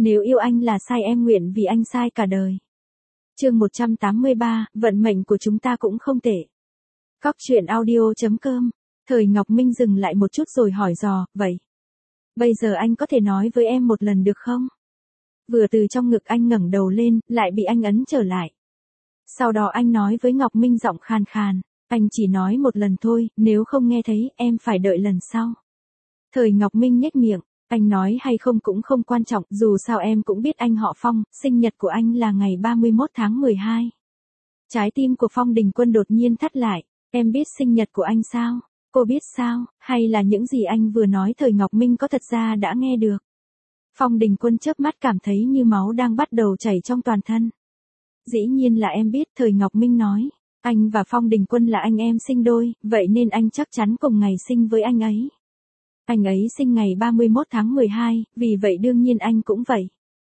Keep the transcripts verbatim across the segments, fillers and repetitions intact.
Nếu yêu anh là sai em nguyện vì anh sai cả đời. Chương một trăm tám mươi ba, vận mệnh của chúng ta cũng không tệ. Cóc truyện audio chấm com. Thời Ngọc Minh dừng lại một chút rồi hỏi dò, vậy. Bây giờ anh có thể nói với em một lần được không? Vừa từ trong ngực anh ngẩng đầu lên, lại bị anh ấn trở lại. Sau đó anh nói với Ngọc Minh giọng khàn khàn, anh chỉ nói một lần thôi, nếu không nghe thấy, em phải đợi lần sau. Thời Ngọc Minh nhếch miệng, anh nói hay không cũng không quan trọng, dù sao em cũng biết anh họ Phong, sinh nhật của anh là ngày ba mươi mốt tháng mười hai. Trái tim của Phong Đình Quân đột nhiên thắt lại, em biết sinh nhật của anh sao? Cô biết sao, hay là những gì anh vừa nói Thời Ngọc Minh có thật ra đã nghe được? Phong Đình Quân chớp mắt cảm thấy như máu đang bắt đầu chảy trong toàn thân. Dĩ nhiên là em biết, Thời Ngọc Minh nói. Anh và Phong Đình Quân là anh em sinh đôi, vậy nên anh chắc chắn cùng ngày sinh với anh ấy. Anh ấy sinh ngày ba mươi mốt tháng mười hai, vì vậy đương nhiên anh cũng vậy.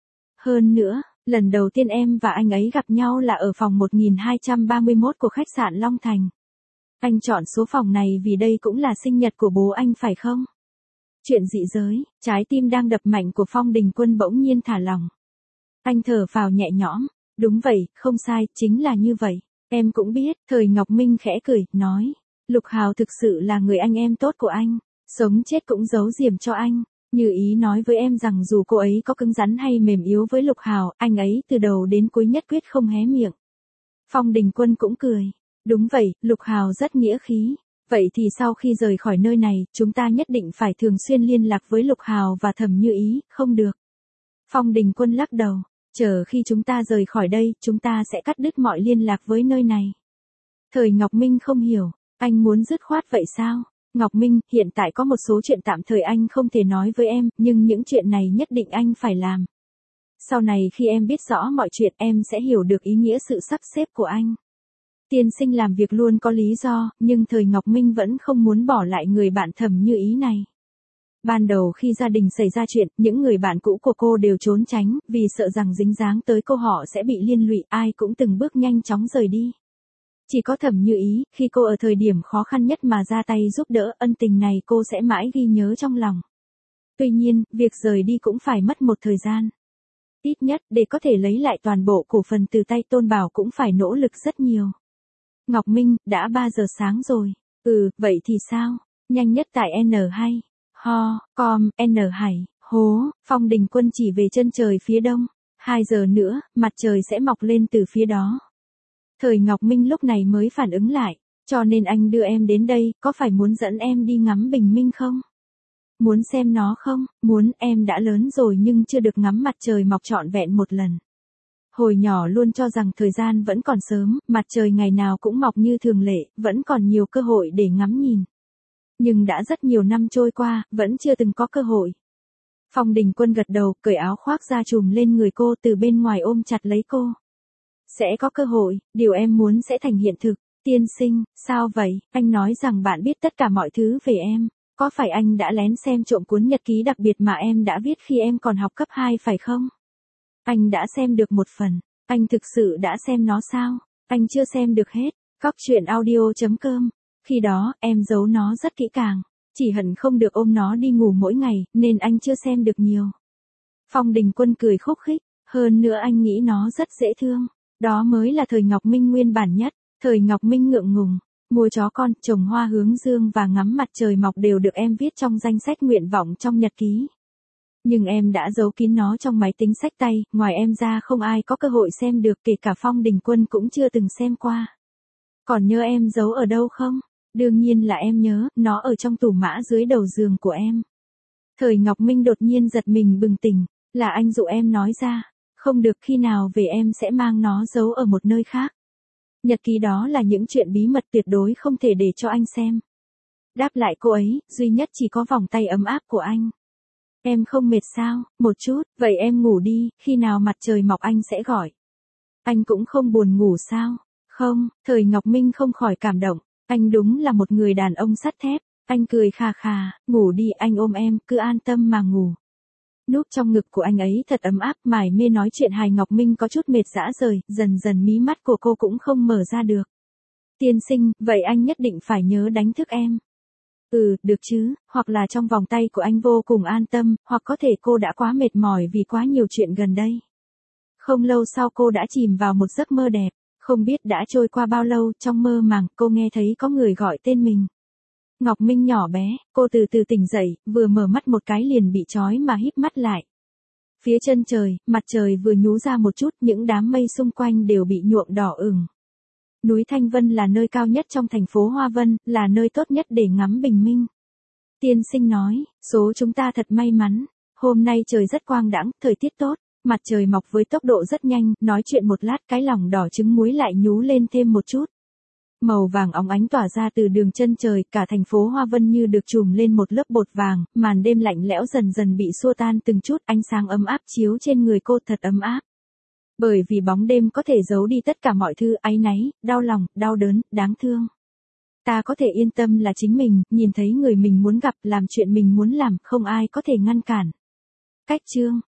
Hơn nữa, lần đầu tiên em và anh ấy gặp nhau là ở phòng một nghìn hai trăm ba mươi mốt của khách sạn Long Thành. Anh chọn số phòng này vì đây cũng là sinh nhật của bố anh phải không? Chuyện dị giới, trái tim đang đập mạnh của Phong Đình Quân bỗng nhiên thả lỏng. Anh thở phào nhẹ nhõm, đúng vậy, không sai, chính là như vậy. Em cũng biết, Thời Ngọc Minh khẽ cười, nói. Lục Hào thực sự là người anh em tốt của anh, sống chết cũng giấu giềm cho anh. Như ý nói với em rằng dù cô ấy có cứng rắn hay mềm yếu với Lục Hào, anh ấy từ đầu đến cuối nhất quyết không hé miệng. Phong Đình Quân cũng cười. Đúng vậy, Lục Hào rất nghĩa khí. Vậy thì sau khi rời khỏi nơi này, chúng ta nhất định phải thường xuyên liên lạc với Lục Hào và Thẩm Như Ý, không được. Phong Đình Quân lắc đầu. Chờ khi chúng ta rời khỏi đây, chúng ta sẽ cắt đứt mọi liên lạc với nơi này. Thời Ngọc Minh không hiểu, anh muốn dứt khoát vậy sao? Ngọc Minh, hiện tại có một số chuyện tạm thời anh không thể nói với em, nhưng những chuyện này nhất định anh phải làm. Sau này khi em biết rõ mọi chuyện em sẽ hiểu được ý nghĩa sự sắp xếp của anh. Tiên sinh làm việc luôn có lý do, nhưng Thời Ngọc Minh vẫn không muốn bỏ lại người bạn Thẩm Như Ý này. Ban đầu khi gia đình xảy ra chuyện, những người bạn cũ của cô đều trốn tránh, vì sợ rằng dính dáng tới cô họ sẽ bị liên lụy, ai cũng từng bước nhanh chóng rời đi. Chỉ có Thẩm Như Ý, khi cô ở thời điểm khó khăn nhất mà ra tay giúp đỡ, ân tình này cô sẽ mãi ghi nhớ trong lòng. Tuy nhiên, việc rời đi cũng phải mất một thời gian. Ít nhất, để có thể lấy lại toàn bộ cổ phần từ tay Tôn Bảo cũng phải nỗ lực rất nhiều. Ngọc Minh, đã ba giờ sáng rồi. Ừ, vậy thì sao? Nhanh nhất tại N hai. Ho, com, N Hải, hố, Phong Đình Quân chỉ về chân trời phía đông. Hai giờ nữa, mặt trời sẽ mọc lên từ phía đó. Thời Ngọc Minh lúc này mới phản ứng lại, cho nên anh đưa em đến đây, có phải muốn dẫn em đi ngắm bình minh không? Muốn xem nó không? Muốn, em đã lớn rồi nhưng chưa được ngắm mặt trời mọc trọn vẹn một lần. Hồi nhỏ luôn cho rằng thời gian vẫn còn sớm, mặt trời ngày nào cũng mọc như thường lệ, vẫn còn nhiều cơ hội để ngắm nhìn. Nhưng đã rất nhiều năm trôi qua, vẫn chưa từng có cơ hội. Phong Đình Quân gật đầu, cởi áo khoác ra trùm lên người cô, từ bên ngoài ôm chặt lấy cô. Sẽ có cơ hội, điều em muốn sẽ thành hiện thực. Tiên sinh, sao vậy? Anh nói rằng bạn biết tất cả mọi thứ về em. Có phải anh đã lén xem trộm cuốn nhật ký đặc biệt mà em đã viết khi em còn học cấp hai phải không? Anh đã xem được một phần. Anh thực sự đã xem nó sao? Anh chưa xem được hết. Cóc truyện audio chấm com. Khi đó, em giấu nó rất kỹ càng. Chỉ hận không được ôm nó đi ngủ mỗi ngày, nên anh chưa xem được nhiều. Phong Đình Quân cười khúc khích. Hơn nữa anh nghĩ nó rất dễ thương. Đó mới là Thời Ngọc Minh nguyên bản nhất. Thời Ngọc Minh ngượng ngùng. Mua chó con, trồng hoa hướng dương và ngắm mặt trời mọc đều được em viết trong danh sách nguyện vọng trong nhật ký. Nhưng em đã giấu kín nó trong máy tính xách tay, ngoài em ra không ai có cơ hội xem được, kể cả Phong Đình Quân cũng chưa từng xem qua. Còn nhớ em giấu ở đâu không? Đương nhiên là em nhớ, nó ở trong tủ mã dưới đầu giường của em. Thời Ngọc Minh đột nhiên giật mình bừng tỉnh, là anh dụ em nói ra. Không được, khi nào về em sẽ mang nó giấu ở một nơi khác. Nhật ký đó là những chuyện bí mật tuyệt đối không thể để cho anh xem. Đáp lại cô ấy, duy nhất chỉ có vòng tay ấm áp của anh. Em không mệt sao? Một chút, vậy em ngủ đi, khi nào mặt trời mọc anh sẽ gọi. Anh cũng không buồn ngủ sao? Không, Thời Ngọc Minh không khỏi cảm động, anh đúng là một người đàn ông sắt thép. Anh cười khà khà, ngủ đi, anh ôm em, cứ an tâm mà ngủ. Núp trong ngực của anh ấy thật ấm áp, mải mê nói chuyện hài. Ngọc Minh có chút mệt rã rời, dần dần mí mắt của cô cũng không mở ra được. Tiên sinh, vậy anh nhất định phải nhớ đánh thức em. Ừ, được chứ, hoặc là trong vòng tay của anh vô cùng an tâm, hoặc có thể cô đã quá mệt mỏi vì quá nhiều chuyện gần đây. Không lâu sau cô đã chìm vào một giấc mơ đẹp, không biết đã trôi qua bao lâu, trong mơ màng, cô nghe thấy có người gọi tên mình. Ngọc Minh nhỏ bé, cô từ từ tỉnh dậy, vừa mở mắt một cái liền bị chói mà híp mắt lại. Phía chân trời, mặt trời vừa nhú ra một chút, những đám mây xung quanh đều bị nhuộm đỏ ửng. Núi Thanh Vân là nơi cao nhất trong thành phố Hoa Vân, là nơi tốt nhất để ngắm bình minh. Tiên sinh nói, số chúng ta thật may mắn, hôm nay trời rất quang đãng, thời tiết tốt, mặt trời mọc với tốc độ rất nhanh, nói chuyện một lát cái lòng đỏ trứng muối lại nhú lên thêm một chút. Màu vàng óng ánh tỏa ra từ đường chân trời, cả thành phố Hoa Vân như được trùm lên một lớp bột vàng, màn đêm lạnh lẽo dần dần bị xua tan từng chút, ánh sáng ấm áp chiếu trên người cô thật ấm áp. Bởi vì bóng đêm có thể giấu đi tất cả mọi thứ áy náy, đau lòng, đau đớn, đáng thương. Ta có thể yên tâm là chính mình, nhìn thấy người mình muốn gặp, làm chuyện mình muốn làm, không ai có thể ngăn cản. Cách chương